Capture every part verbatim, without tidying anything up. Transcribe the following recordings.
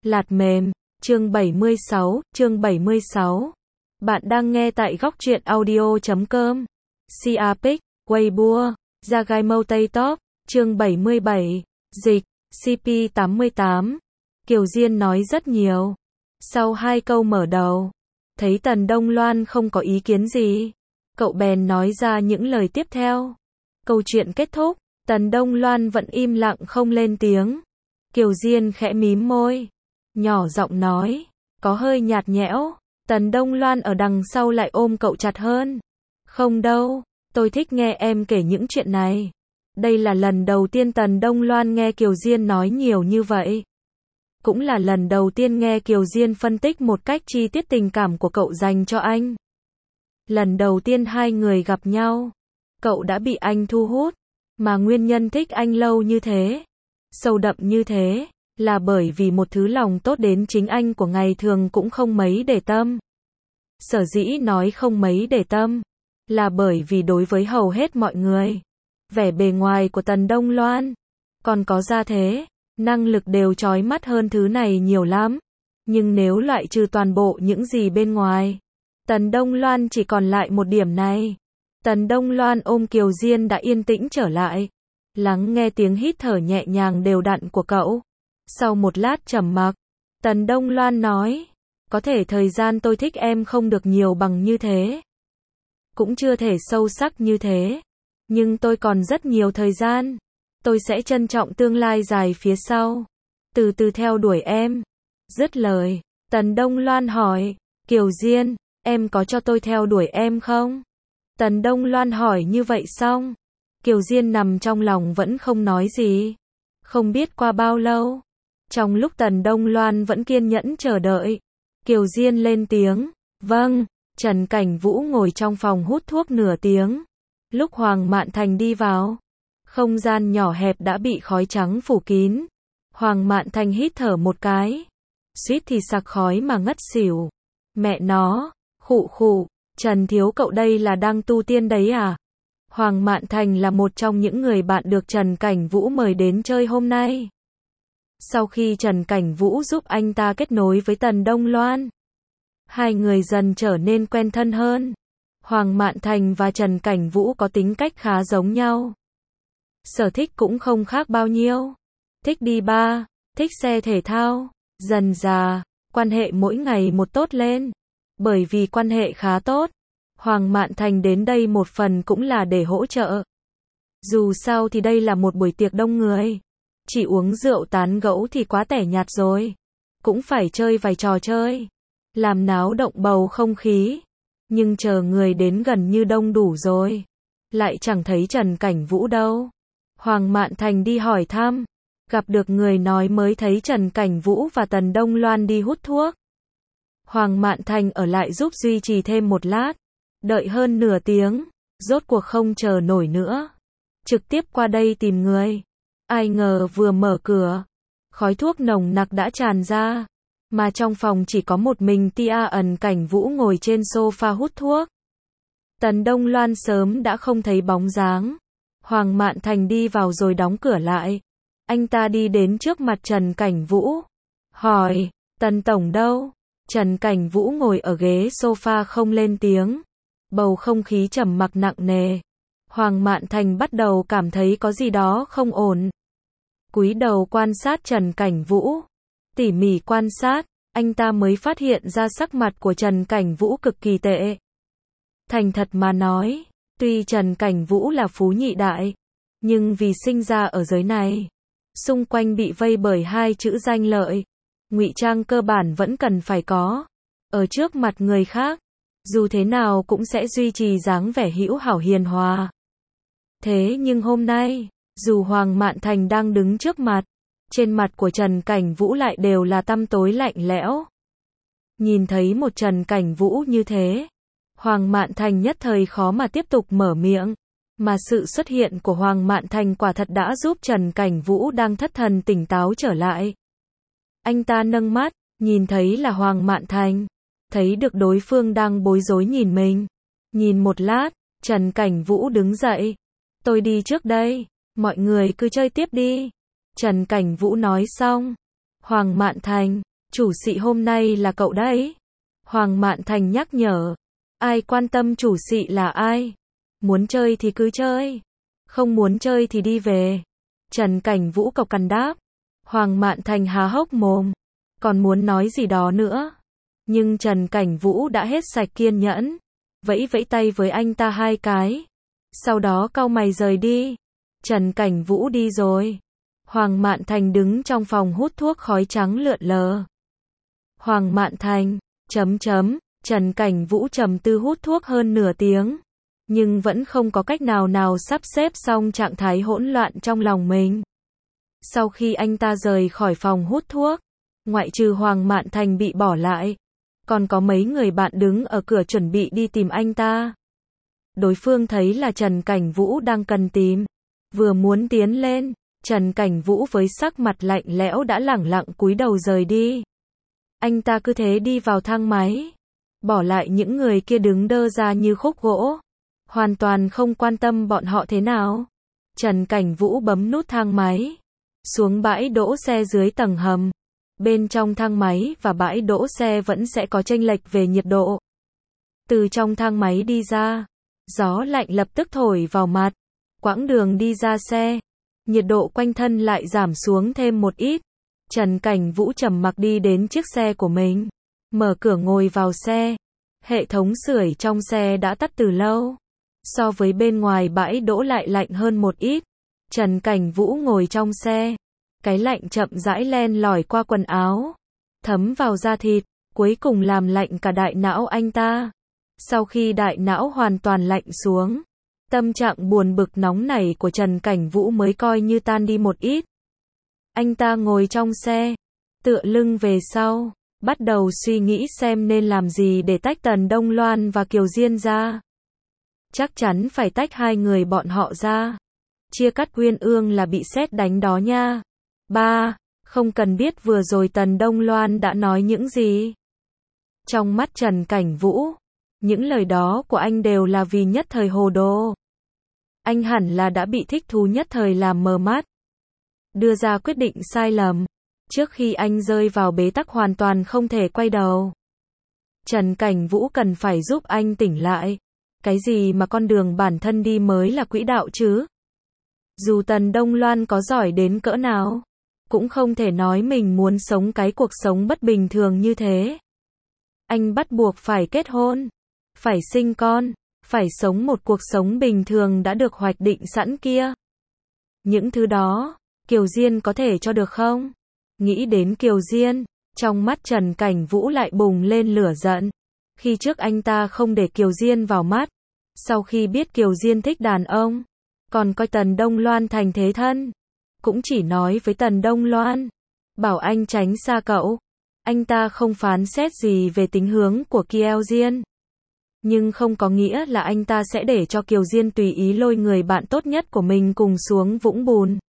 Lạt mềm, chương bảy mươi sáu, chương bảy mươi sáu. Bạn đang nghe tại góc truyện audio chấm com. Siapic, Weibo, Zagaimau Tây Top, chương bảy mươi bảy. Dịch, xê pê tám mươi tám. Kiều Diên nói rất nhiều. Sau hai câu mở đầu, thấy Tần Đông Loan không có ý kiến gì, cậu bèn nói ra những lời tiếp theo. Câu chuyện kết thúc, Tần Đông Loan vẫn im lặng không lên tiếng. Kiều Diên khẽ mím môi, nhỏ giọng nói, có hơi nhạt nhẽo. Tần Đông Loan ở đằng sau lại ôm cậu chặt hơn. Không đâu, tôi thích nghe em kể những chuyện này. Đây là lần đầu tiên Tần Đông Loan nghe Kiều Diên nói nhiều như vậy. Cũng là lần đầu tiên nghe Kiều Diên phân tích một cách chi tiết tình cảm của cậu dành cho anh. Lần đầu tiên hai người gặp nhau, cậu đã bị anh thu hút, mà nguyên nhân thích anh lâu như thế, sâu đậm như thế, là bởi vì một thứ lòng tốt đến chính anh của ngày thường cũng không mấy để tâm. Sở dĩ nói không mấy để tâm, là bởi vì đối với hầu hết mọi người, vẻ bề ngoài của Tần Đông Loan, còn có gia thế, năng lực đều chói mắt hơn thứ này nhiều lắm. Nhưng nếu loại trừ toàn bộ những gì bên ngoài, Tần Đông Loan chỉ còn lại một điểm này. Tần Đông Loan ôm Kiều Diên đã yên tĩnh trở lại, lắng nghe tiếng hít thở nhẹ nhàng đều đặn của cậu. Sau một lát trầm mặc, Tần Đông Loan nói, có thể thời gian tôi thích em không được nhiều bằng như thế, cũng chưa thể sâu sắc như thế, nhưng tôi còn rất nhiều thời gian. Tôi sẽ trân trọng tương lai dài phía sau, từ từ theo đuổi em. Dứt lời, Tần Đông Loan hỏi, Kiều Diên, em có cho tôi theo đuổi em không? Tần Đông Loan hỏi như vậy xong, Kiều Diên nằm trong lòng vẫn không nói gì. Không biết qua bao lâu, trong lúc Tần Đông Loan vẫn kiên nhẫn chờ đợi, Kiều Diên lên tiếng, vâng. Trần Cảnh Vũ ngồi trong phòng hút thuốc nửa tiếng. Lúc Hoàng Mạn Thành đi vào, không gian nhỏ hẹp đã bị khói trắng phủ kín. Hoàng Mạn Thành hít thở một cái, suýt thì sặc khói mà ngất xỉu. Mẹ nó, khụ khụ, Trần thiếu cậu đây là đang tu tiên đấy à? Hoàng Mạn Thành là một trong những người bạn được Trần Cảnh Vũ mời đến chơi hôm nay. Sau khi Trần Cảnh Vũ giúp anh ta kết nối với Tần Đông Loan, hai người dần trở nên quen thân hơn. Hoàng Mạn Thành và Trần Cảnh Vũ có tính cách khá giống nhau. Sở thích cũng không khác bao nhiêu. Thích đi bar, thích xe thể thao. Dần dà, quan hệ mỗi ngày một tốt lên. Bởi vì quan hệ khá tốt, Hoàng Mạn Thành đến đây một phần cũng là để hỗ trợ. Dù sao thì đây là một buổi tiệc đông người. Chỉ uống rượu tán gẫu thì quá tẻ nhạt rồi. Cũng phải chơi vài trò chơi, làm náo động bầu không khí. Nhưng chờ người đến gần như đông đủ rồi, lại chẳng thấy Trần Cảnh Vũ đâu. Hoàng Mạn Thành đi hỏi thăm, gặp được người nói mới thấy Trần Cảnh Vũ và Tần Đông Loan đi hút thuốc. Hoàng Mạn Thành ở lại giúp duy trì thêm một lát, đợi hơn nửa tiếng, rốt cuộc không chờ nổi nữa, trực tiếp qua đây tìm người. Ai ngờ vừa mở cửa, khói thuốc nồng nặc đã tràn ra, mà trong phòng chỉ có một mình Tia ẩn Cảnh Vũ ngồi trên sofa hút thuốc. Tần Đông Loan sớm đã không thấy bóng dáng. Hoàng Mạn Thành đi vào rồi đóng cửa lại. Anh ta đi đến trước mặt Trần Cảnh Vũ, hỏi, Tần Tổng đâu? Trần Cảnh Vũ ngồi ở ghế sofa không lên tiếng. Bầu không khí trầm mặc nặng nề. Hoàng Mạn Thành bắt đầu cảm thấy có gì đó không ổn. Cúi đầu quan sát Trần Cảnh Vũ. Tỉ mỉ quan sát, anh ta mới phát hiện ra sắc mặt của Trần Cảnh Vũ cực kỳ tệ. Thành thật mà nói, tuy Trần Cảnh Vũ là phú nhị đại, nhưng vì sinh ra ở giới này, xung quanh bị vây bởi hai chữ danh lợi, ngụy trang cơ bản vẫn cần phải có. Ở trước mặt người khác, dù thế nào cũng sẽ duy trì dáng vẻ hữu hảo hiền hòa. Thế nhưng hôm nay, dù Hoàng Mạn Thành đang đứng trước mặt, trên mặt của Trần Cảnh Vũ lại đều là tăm tối lạnh lẽo. Nhìn thấy một Trần Cảnh Vũ như thế, Hoàng Mạn Thành nhất thời khó mà tiếp tục mở miệng. Mà sự xuất hiện của Hoàng Mạn Thành quả thật đã giúp Trần Cảnh Vũ đang thất thần tỉnh táo trở lại. Anh ta nâng mắt, nhìn thấy là Hoàng Mạn Thành, thấy được đối phương đang bối rối nhìn mình. Nhìn một lát, Trần Cảnh Vũ đứng dậy. Tôi đi trước đây, mọi người cứ chơi tiếp đi. Trần Cảnh Vũ nói xong, Hoàng Mạn Thành Chủ xị hôm nay là cậu đấy. Hoàng Mạn Thành nhắc nhở. Ai quan tâm chủ xị là ai? Muốn chơi thì cứ chơi. Không muốn chơi thì đi về. Trần Cảnh Vũ cộc cằn đáp. Hoàng Mạn Thành há hốc mồm. Còn muốn nói gì đó nữa. Nhưng Trần Cảnh Vũ đã hết sạch kiên nhẫn. Vẫy vẫy tay với anh ta hai cái. Sau đó cau mày rời đi. Trần Cảnh Vũ đi rồi. Hoàng Mạn Thành đứng trong phòng hút thuốc khói trắng lượn lờ. Hoàng Mạn Thành, chấm chấm, Trần Cảnh Vũ trầm tư hút thuốc hơn nửa tiếng. Nhưng vẫn không có cách nào nào sắp xếp xong trạng thái hỗn loạn trong lòng mình. Sau khi anh ta rời khỏi phòng hút thuốc, ngoại trừ Hoàng Mạn Thành bị bỏ lại, còn có mấy người bạn đứng ở cửa chuẩn bị đi tìm anh ta. Đối phương thấy là Trần Cảnh Vũ đang cần tìm, vừa muốn tiến lên, Trần Cảnh Vũ với sắc mặt lạnh lẽo đã lẳng lặng cúi đầu rời đi. Anh ta cứ thế đi vào thang máy, bỏ lại những người kia đứng đơ ra như khúc gỗ, hoàn toàn không quan tâm bọn họ thế nào. Trần Cảnh Vũ bấm nút thang máy, xuống bãi đỗ xe dưới tầng hầm. Bên trong thang máy và bãi đỗ xe vẫn sẽ có chênh lệch về nhiệt độ. Từ trong thang máy đi ra, gió lạnh lập tức thổi vào mặt. Quãng đường đi ra xe, nhiệt độ quanh thân lại giảm xuống thêm một ít. Trần Cảnh Vũ trầm mặc đi đến chiếc xe của mình, mở cửa ngồi vào xe. Hệ thống sưởi trong xe đã tắt từ lâu. So với bên ngoài bãi đỗ lại lạnh hơn một ít. Trần Cảnh Vũ ngồi trong xe. Cái lạnh chậm rãi len lỏi qua quần áo, thấm vào da thịt, cuối cùng làm lạnh cả đại não anh ta. Sau khi đại não hoàn toàn lạnh xuống, tâm trạng buồn bực nóng nảy của Trần Cảnh Vũ mới coi như tan đi một ít. Anh ta ngồi trong xe, tựa lưng về sau, bắt đầu suy nghĩ xem nên làm gì để tách Tần Đông Loan và Kiều Diên ra. Chắc chắn phải tách hai người bọn họ ra. Chia cắt Uyên Ương là bị sét đánh đó nha. Ba, không cần biết vừa rồi Tần Đông Loan đã nói những gì. Trong mắt Trần Cảnh Vũ, những lời đó của anh đều là vì nhất thời hồ đồ. Anh hẳn là đã bị thích thú nhất thời làm mờ mắt, đưa ra quyết định sai lầm, trước khi anh rơi vào bế tắc hoàn toàn không thể quay đầu. Trần Cảnh Vũ cần phải giúp anh tỉnh lại. Cái gì mà con đường bản thân đi mới là quỹ đạo chứ? Dù Tần Đông Loan có giỏi đến cỡ nào, cũng không thể nói mình muốn sống cái cuộc sống bất bình thường như thế. Anh bắt buộc phải kết hôn, phải sinh con, phải sống một cuộc sống bình thường đã được hoạch định sẵn kia. Những thứ đó, Kiều Diên có thể cho được không? Nghĩ đến Kiều Diên, trong mắt Trần Cảnh Vũ lại bùng lên lửa giận. Khi trước anh ta không để Kiều Diên vào mắt, sau khi biết Kiều Diên thích đàn ông, còn coi Tần Đông Loan thành thế thân, cũng chỉ nói với Tần Đông Loan, bảo anh tránh xa cậu. Anh ta không phán xét gì về tính hướng của Kiều Diên, nhưng không có nghĩa là anh ta sẽ để cho Kiều Diên tùy ý lôi người bạn tốt nhất của mình cùng xuống vũng bùn.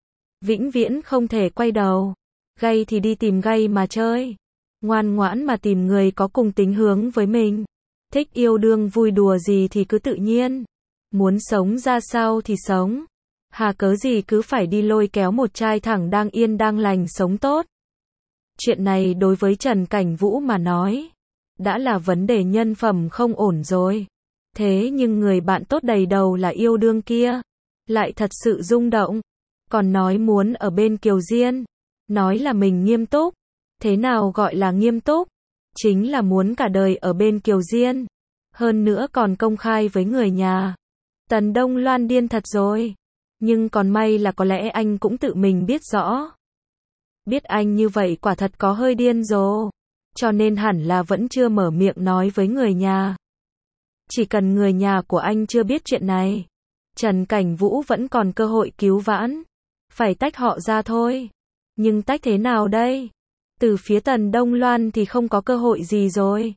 Vĩnh viễn không thể quay đầu. Gay thì đi tìm gay mà chơi, ngoan ngoãn mà tìm người có cùng tính hướng với mình. Thích yêu đương vui đùa gì thì cứ tự nhiên, muốn sống ra sao thì sống. Hà cớ gì cứ phải đi lôi kéo một trai thẳng đang yên đang lành sống tốt. Chuyện này đối với Trần Cảnh Vũ mà nói, đã là vấn đề nhân phẩm không ổn rồi. Thế nhưng người bạn tốt đầy đầu là yêu đương kia, lại thật sự rung động. Còn nói muốn ở bên Kiều Diên, nói là mình nghiêm túc. Thế nào gọi là nghiêm túc? Chính là muốn cả đời ở bên Kiều Diên. Hơn nữa còn công khai với người nhà. Tần Đông Loan điên thật rồi. Nhưng còn may là có lẽ anh cũng tự mình biết rõ. Biết anh như vậy quả thật có hơi điên rồi. Cho nên hẳn là vẫn chưa mở miệng nói với người nhà. Chỉ cần người nhà của anh chưa biết chuyện này, Trần Cảnh Vũ vẫn còn cơ hội cứu vãn. Phải tách họ ra thôi. Nhưng tách thế nào đây? Từ phía Tần Đông Loan thì không có cơ hội gì rồi.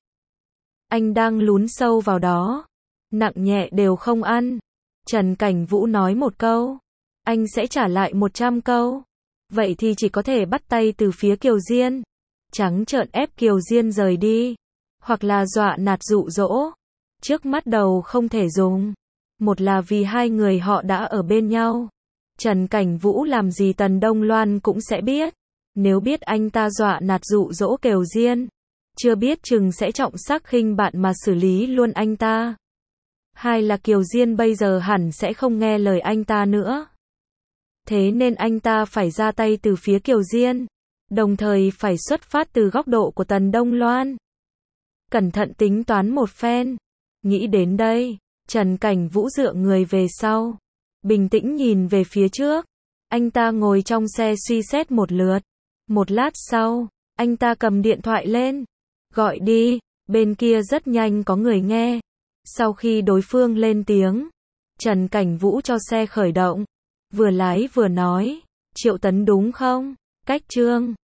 Anh đang lún sâu vào đó. Nặng nhẹ đều không ăn. Trần Cảnh Vũ nói một câu, anh sẽ trả lại một trăm câu. Vậy thì chỉ có thể bắt tay từ phía Kiều Diên. Trắng trợn ép Kiều Diên rời đi. Hoặc là dọa nạt dụ dỗ. Trước mắt đầu không thể dùng. Một là vì hai người họ đã ở bên nhau. Trần Cảnh Vũ làm gì Tần Đông Loan cũng sẽ biết. Nếu biết anh ta dọa nạt dụ dỗ Kiều Diên, chưa biết chừng sẽ trọng sắc khinh bạn mà xử lý luôn anh ta. Hai là Kiều Diên bây giờ hẳn sẽ không nghe lời anh ta nữa. Thế nên anh ta phải ra tay từ phía Kiều Diên, đồng thời phải xuất phát từ góc độ của Tần Đông Loan. Cẩn thận tính toán một phen. Nghĩ đến đây, Trần Cảnh Vũ dựa người về sau, bình tĩnh nhìn về phía trước. Anh ta ngồi trong xe suy xét một lượt. Một lát sau, anh ta cầm điện thoại lên, gọi đi, bên kia rất nhanh có người nghe. Sau khi đối phương lên tiếng, Trần Cảnh Vũ cho xe khởi động, vừa lái vừa nói, Triệu Tấn đúng không? Cách Trương